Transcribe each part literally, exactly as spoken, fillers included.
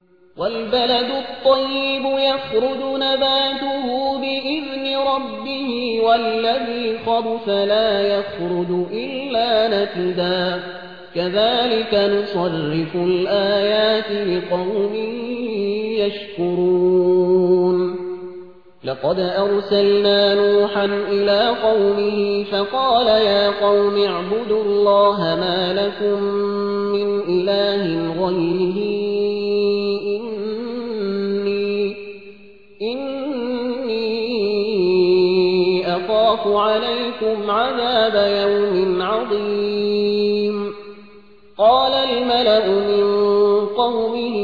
والبلد الطيب يخرج نباته بإذن ربه والذي خبث لا يخرج إلا نكدا كذلك نصرف الآيات لقوم يشكرون لقد أرسلنا نوحا إلى قومه فقال يا قوم اعبدوا الله ما لكم من إله غيره إني, إني أخاف عليكم عذاب يوم عظيم قال الملأ من قومه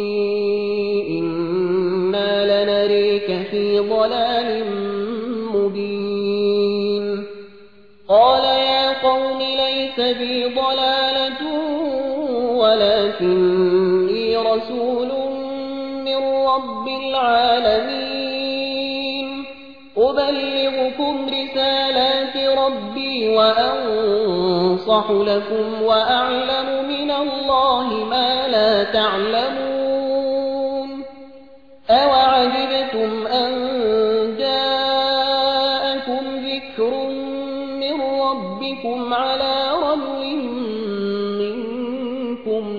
إنا لنريك في ضلال مبين قال يا قوم ليس بي ضلالة ولكني رسول من رب العالمين أبلغكم رسالات ربي وأنصح لكم وأعلم من الله ما لا تعلمون أوعجبتم أن جاءكم ذكر من ربكم على رجل منكم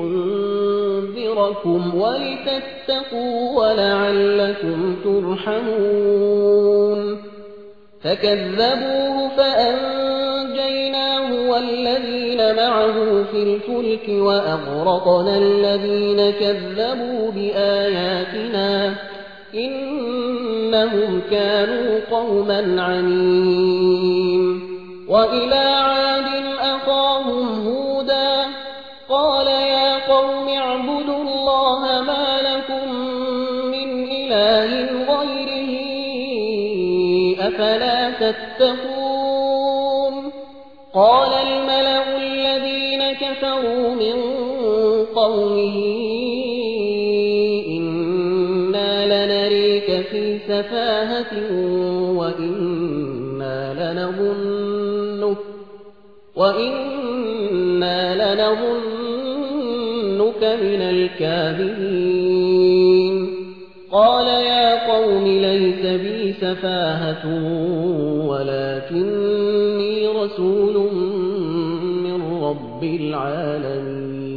لينذركم ولتتقوا ولعلكم ترحمون فكذبوه فأنجيناه والذين معه في الفلك وأغرقنا الذين كذبوا بآياتنا إنهم كانوا قوما عمين وإلى عاد أخاهم هودا قال يا قوم اعبدوا الله ما لكم من إله غيره أفلا تتقون قال الملأ الذين كفروا من قومه إنا لنريك في سفاهة وإنا لنظنك, وإنا لنظنك من الكاذبين قال يا قوم ليس بي سفاهة ولكني رسول من رب العالمين